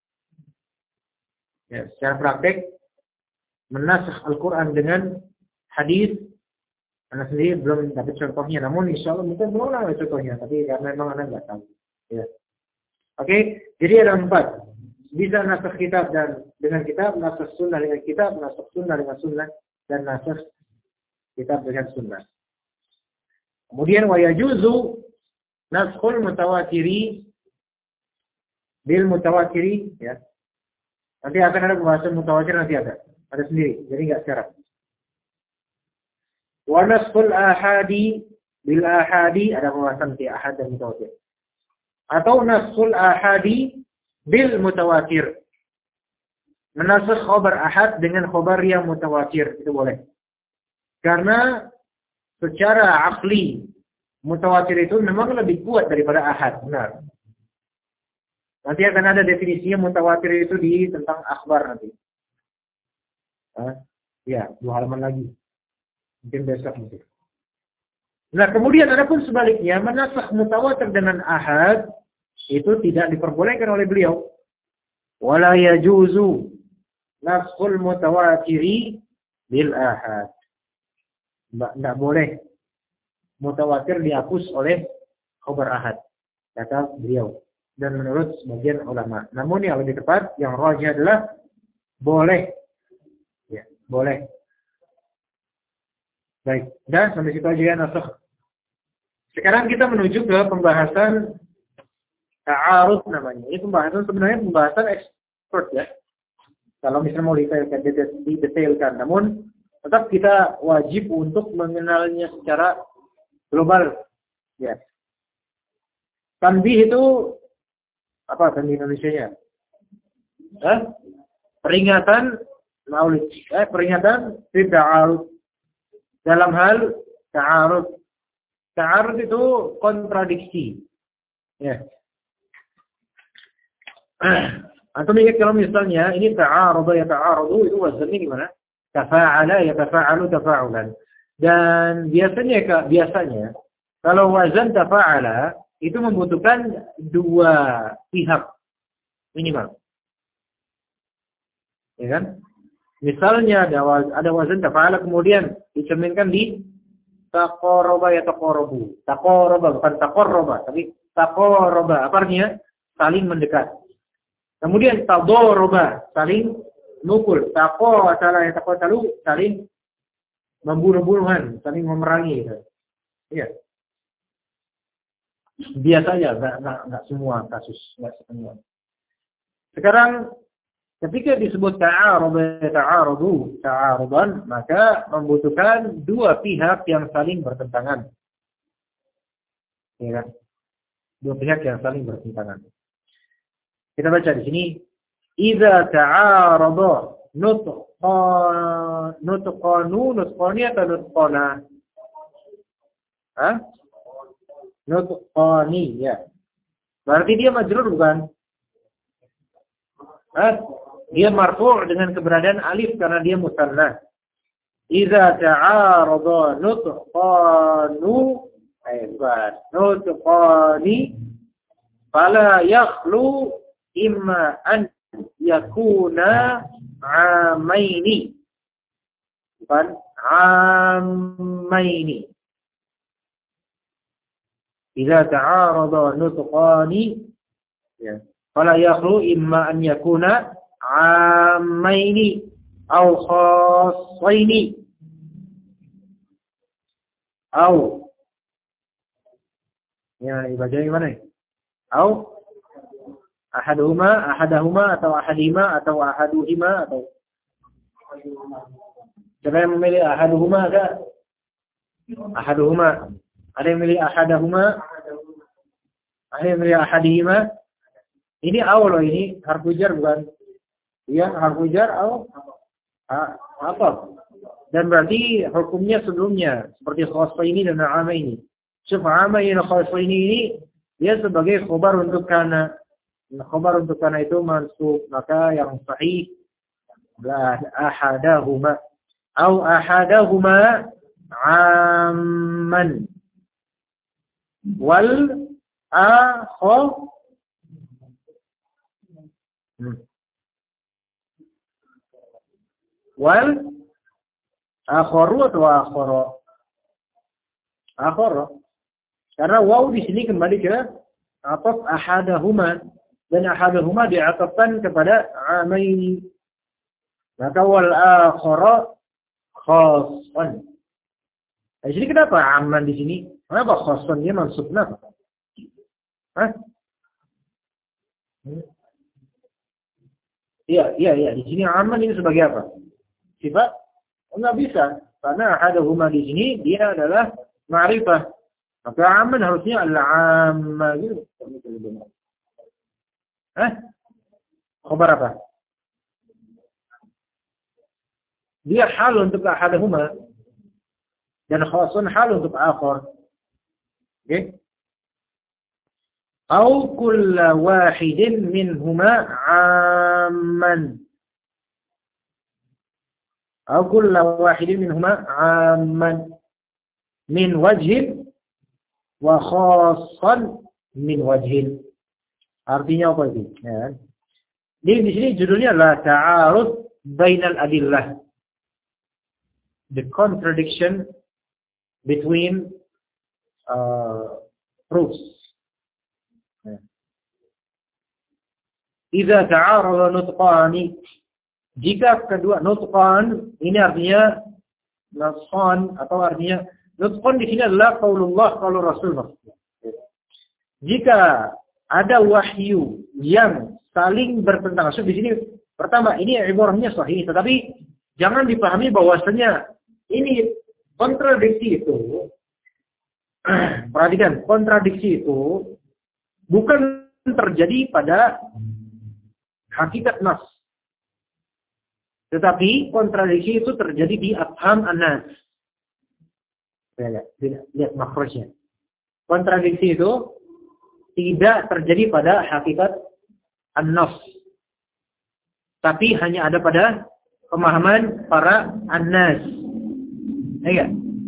Ya, secara praktek menasakh Al-Qur'an dengan hadis, anak sendiri belum dapat contohnya. Namun insya Allah mungkin belum ada contohnya, tapi karena memang anak nggak tahu. Ya. Oke, jadi ada empat. Bisa nasakh kitab dan dengan kitab, nasakh sunnah dengan kitab, nasakh sunnah dengan sunnah, dan nasakh kitab dengan sunnah. Kemudian wa yajuzu naskhul mutawatiri bil mutawatiri, ya. Nanti akan ada pembahasan mutawatir, nanti ada. Ada sendiri, jadi enggak sekarang. Wa naskhul ahadi bil ahadi, ada pembahasan di ahad dan mutawatir. Atau naskhul ahadi bil mutawatir. Menasakh khabar ahad dengan khabar yang mutawatir. Itu boleh. Karena secara akli mutawatir itu memang lebih kuat daripada ahad. Benar. Nanti akan ada definisinya mutawatir itu di tentang akhbar nanti. Hah? Ya, dua halaman lagi. Mungkin besok mungkin. Nah, kemudian adapun sebaliknya, menasakh mutawatir dengan ahad itu tidak diperbolehkan oleh beliau. Wala yajuzu naskhul mutawatiri bil ahad. Tidak boleh mutawatir dihapus oleh khabar ahad, kata beliau. Dan menurut sebagian ulama. Namun yang lebih tepat, yang rajih adalah boleh. Ya, boleh. Baik, dan sampai situ aja ya nasakh. Sekarang kita menuju ke pembahasan ta'arud namanya. Ini pembahasan sebenarnya pembahasan expert ya. Kalau misalnya mau detailkan, didetailkan. Namun tetap kita wajib untuk mengenalnya secara global. Ya. Tanbih itu apa tanbih Indonesianya? Eh? Peringatan maulid. Eh, peringatan ta'arud. Dalam hal ta'arud. Ta'arud itu kontradiksi. Ya. Atau ingat kalau misalnya ini ta'arudha ya ta'arudu itu wazannya gimana? Tafa'ala ya tafa'alu tafa'ulan. Dan biasanya Kak, biasanya kalau wazan tafa'ala itu membutuhkan dua pihak minimal. Ya kan? Misalnya ada ada wazan tafa'ala kemudian dicerminkan di taqarraba ya taqarrabu. Taqarraba bukan taqarraba, tapi taqarraba. Apa artinya? Saling mendekat. Kemudian tadoraba, saling mukul. Taqatala ya taqatalu, saling membunuh-bunuhan, saling memerangi. Iya. Biasanya enggak enggak enggak semua kasus, enggak semua. Sekarang ketika disebut ta'arud, ta'arudu, ta'arudan, maka membutuhkan dua pihak yang saling bertentangan. Ya kan? Dua pihak yang saling bertentangan. Kita baca di sini, idza ta'arada nutqan nutqanu nutqani atau nutqana? Hah? Nutqani, ya. Berarti dia majrur bukan? Hah? Dia marfu' dengan keberadaan alif karena dia musanna. Idza ta'arada nutqanu ayat nutqani fala yakhlu imma an yakuna amaini. Bukan amaini. Idza ta'arada nutqani ya. Fala yakhlu imma an yakuna amaini au khassaini au ya dibaca gimana? Au ahaduhuma ahadahuma atau ahadima atau ahaduhima atau siapa yang memilih ahaduhuma ada? Ahaduhuma. Ada yang memilih ahadahuma? Ada yang memilih ahadihima? Ini au loh, ini harfu jar bukan? Iya, harfu jar au apa? Dan berarti hukumnya sebelumnya seperti khassaini dan amaini. Syuf amaini dan khassaini ini dia sebagai khobar untuk kana. Khobar untuk kana itu mansub, maka yang sahih la ahadahuma au ahadahuma amman wal akhar hmm. wal akharu atau akhara akhara karena waw di sini kembali ke ataf ahadahuma dan ahadahuma diatafkan kepada amaini maka wal akhara khassan. Nah, jadi kenapa aman di sini? Kenapa khassan dia mansub kenapa? Hah? Iya, iya, iya. Di sini aman ini sebagai apa? Sifat? Enggak bisa. Karena ahadahuma di sini dia adalah ma'rifah. Maka aman harusnya al-amma gitu. Hah? Khabar apa? Dia hal untuk ahadahuma dan khasun hal untuk akhar. Oke? Okay? Au kull wahidin minhuma amman. Au kull wahidin minhuma amman min wajhin wa khassan min wajhin. Artinya apa itu? Ya. Jadi di sini judulnya adalah ta'arud bainal adillah. The contradiction between uh, proofs. Ya. Idza ta'arada nutqani, jika kedua nutqan ini artinya nasan atau artinya nutqan di sini adalah qaulullah qaulur rasul. Jika ada wahyu yang saling bertentangan. So, di sini pertama ini ibarahnya sahih, tetapi jangan dipahami bahwasanya ini kontradiksi itu. Perhatikan, kontradiksi itu bukan terjadi pada hakikat nas. Tetapi kontradiksi itu terjadi di afham an-nas. Lihat, lihat makhrajnya. kontradiksi itu tidak terjadi pada hakikat an-nafs. Tapi hanya ada pada pemahaman para an-nas. Ya.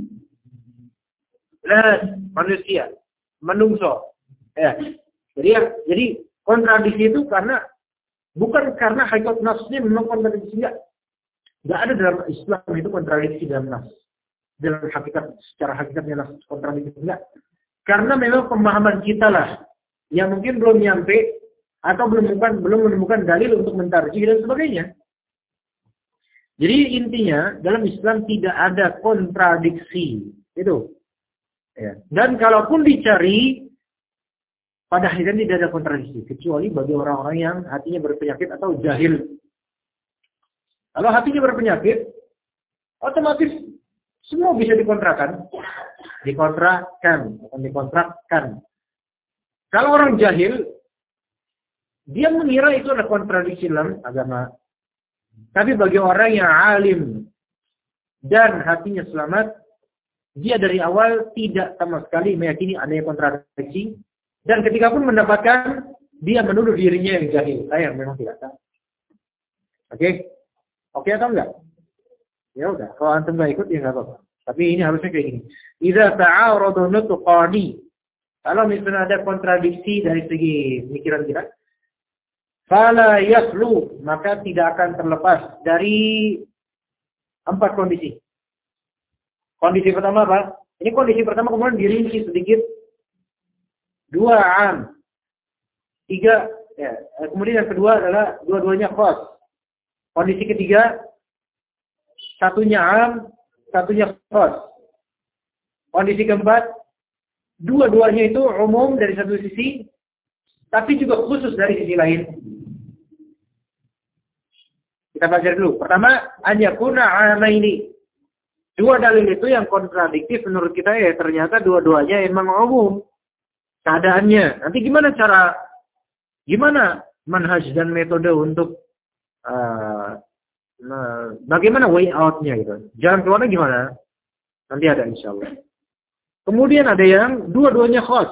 Nas, manusia, menungso. Ya. Jadi jadi kontradiksi itu karena bukan karena hakikat nafsnya memang kontradiksi, enggak. Enggak ada dalam Islam itu kontradiksi dalam nafs. Dalam hakikat, secara hakikatnya nafs kontradiksi enggak. Karena memang pemahaman kita lah yang mungkin belum nyampe atau belum menemukan belum menemukan dalil untuk mentarjih dan sebagainya. Jadi intinya dalam Islam tidak ada kontradiksi itu. Ya. Dan kalaupun dicari, pada akhirnya tidak ada kontradiksi kecuali bagi orang-orang yang hatinya berpenyakit atau jahil. Kalau hatinya berpenyakit, otomatis semua bisa dikontrakan, dikontrakan, bukan dikontrakkan. Kalau orang jahil, dia mengira itu adalah kontradiksi dalam agama. Tapi bagi orang yang alim dan hatinya selamat, dia dari awal tidak sama sekali meyakini adanya kontradiksi. Dan ketika pun mendapatkan, dia menuduh dirinya yang jahil. Saya memang tidak tahu. Oke? Okay? Oke okay atau enggak? Ya udah, kalau antum enggak ikut ya enggak apa-apa. Tapi ini harusnya kayak gini. Idza ta'aradu nutqani. Kalau misalnya ada kontradiksi dari segi pikiran kita, fala yaslu, maka tidak akan terlepas dari empat kondisi. Kondisi pertama apa? Ini kondisi pertama kemudian dirinci sedikit. Dua am. Tiga, ya. Kemudian yang kedua adalah dua-duanya khas. Kondisi ketiga, satunya am, satunya khas. Kondisi keempat, dua-duanya itu umum dari satu sisi, tapi juga khusus dari sisi lain. Kita belajar dulu. Pertama, an yakuna amaini. Dua dalil itu yang kontradiktif menurut kita ya ternyata dua-duanya emang umum keadaannya. Nanti gimana cara, gimana manhaj dan metode untuk uh, nah, bagaimana way out-nya gitu. Jalan keluarnya gimana? Nanti ada insya Allah. Kemudian ada yang dua-duanya khas.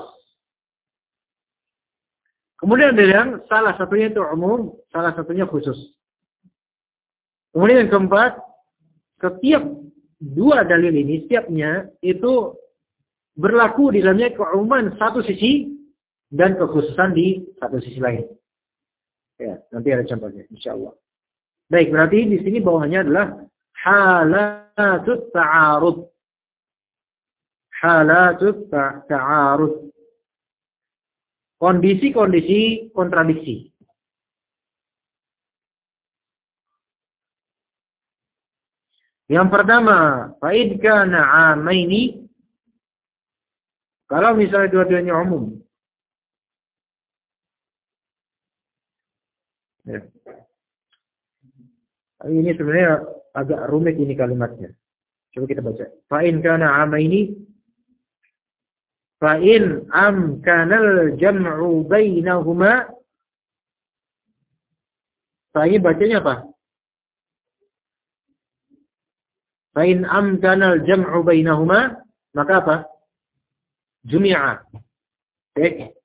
Kemudian ada yang salah satunya itu umum, salah satunya khusus. Kemudian yang keempat, setiap dua dalil ini, setiapnya itu berlaku di dalamnya keumuman satu sisi dan kekhususan di satu sisi lain. Ya, nanti ada contohnya, insya Allah. Baik, berarti di sini bawahnya adalah halatut ta'arud. Halatut ta'arud. Kondisi-kondisi kontradiksi. Yang pertama, fa'id kana amaini. Kalau misalnya dua-duanya umum. Ya. Ini sebenarnya agak rumit ini kalimatnya. Coba kita baca. Fa'in kana amaini. Fa'in amkanal jam'u bainahuma. Fa'in bacanya apa? Fa'in amkanal jam'u bainahuma. Maka apa? Jumi'a. Oke.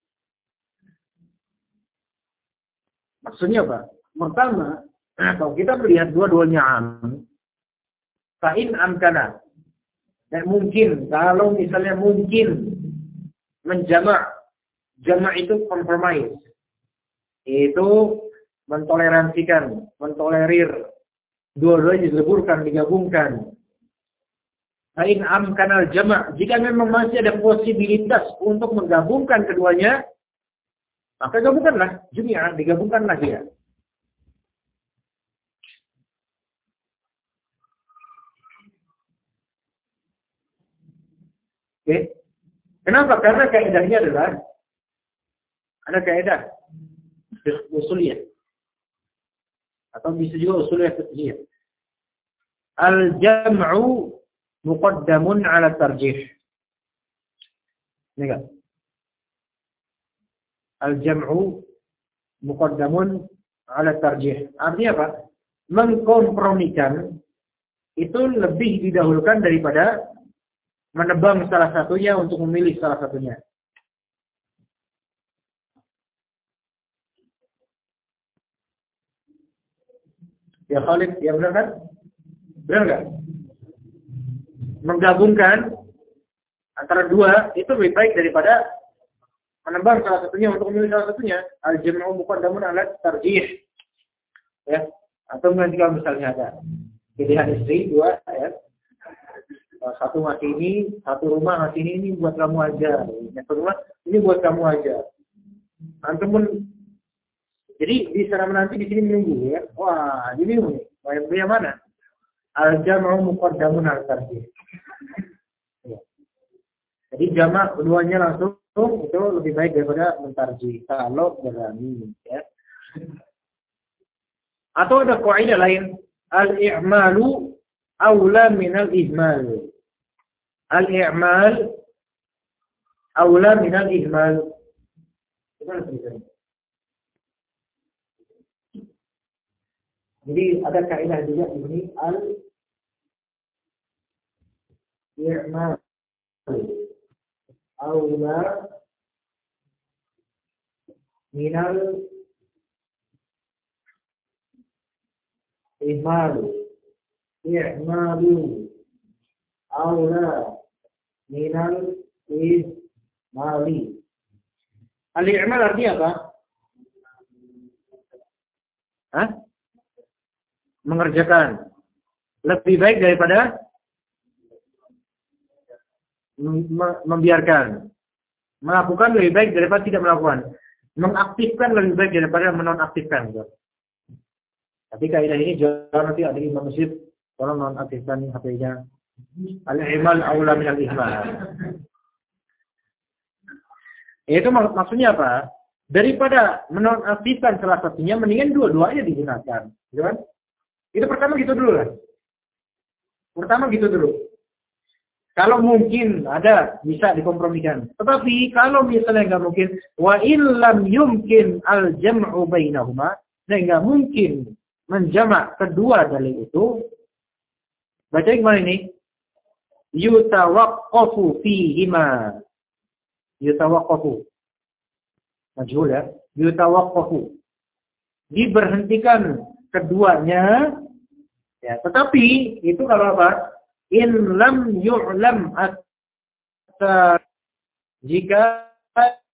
Maksudnya apa? Pertama, kalau kita melihat dua-duanya am, fa'in amkana. Dan mungkin, kalau misalnya mungkin menjamak, jamak itu compromise. Itu mentoleransikan, mentolerir. Dua-duanya dileburkan, digabungkan. Fa'in amkanal jamak. Jika memang masih ada posibilitas untuk menggabungkan keduanya, maka gabungkanlah. Jumi'ah, digabungkanlah dia. Oke. Kenapa? Karena kaidahnya adalah ada kaidah usuliyah. Atau bisa juga usuliyah fiqhiyah. Al-jam'u muqaddamun 'ala tarjih. Ini enggak? Al-jam'u muqaddamun 'ala tarjih. Artinya apa? Mengkompromikan itu lebih didahulukan daripada menebang salah satunya untuk memilih salah satunya. Ya Khalid, ya benar kan? Benar nggak? Menggabungkan antara dua itu lebih baik daripada menebang salah satunya untuk memilih salah satunya. Al-jam'u muqaddamun 'ala tarjih. Ya, atau kalau misalnya ada pilihan istri dua, ya. Satu masih ini, satu rumah masih ini, ini buat kamu aja. Satu rumah ini buat kamu aja. Antum pun jadi di sana menanti di sini menunggu ya. Wah, ini nih. Mau yang yang mana? Al-jam'u muqaddamun 'ala tarjih. Ya. Jadi jamak keduanya langsung itu lebih baik daripada mentarjih kalau berani ya. Atau ada kaidah lain, al-i'malu aula min al-ihmal. Al-i'mal aula min al-ihmal. Gimana tulisannya? Jadi ada kaidah juga ini al-i'mal aula min al-ihmal. I'malu aula minal ihmali. Al-i'mal artinya apa? Hah? Mengerjakan. Lebih baik daripada membiarkan. Melakukan lebih baik daripada tidak melakukan. Mengaktifkan lebih baik daripada menonaktifkan. Tapi kaidah ini jangan nanti ada imam masjid tolong nonaktifkan H P-nya. Al-i'mal aula min al-ihmal. Itu mak maksudnya apa? Daripada menonaktifkan salah satunya, mendingan dua-duanya digunakan. Gitu kan? Itu pertama gitu dulu lah. Pertama gitu dulu. Kalau mungkin ada bisa dikompromikan. Tetapi kalau misalnya nggak mungkin, wa illam yumkin al-jam'u bainahuma, dan nggak mungkin menjamak kedua dalil itu, baca gimana ini? Yutawaqqafu fihima. Yutawaqqafu. Majhul ya. Yutawaqqafu. Diberhentikan keduanya. Ya, tetapi itu kalau apa? In lam yu'lam at jika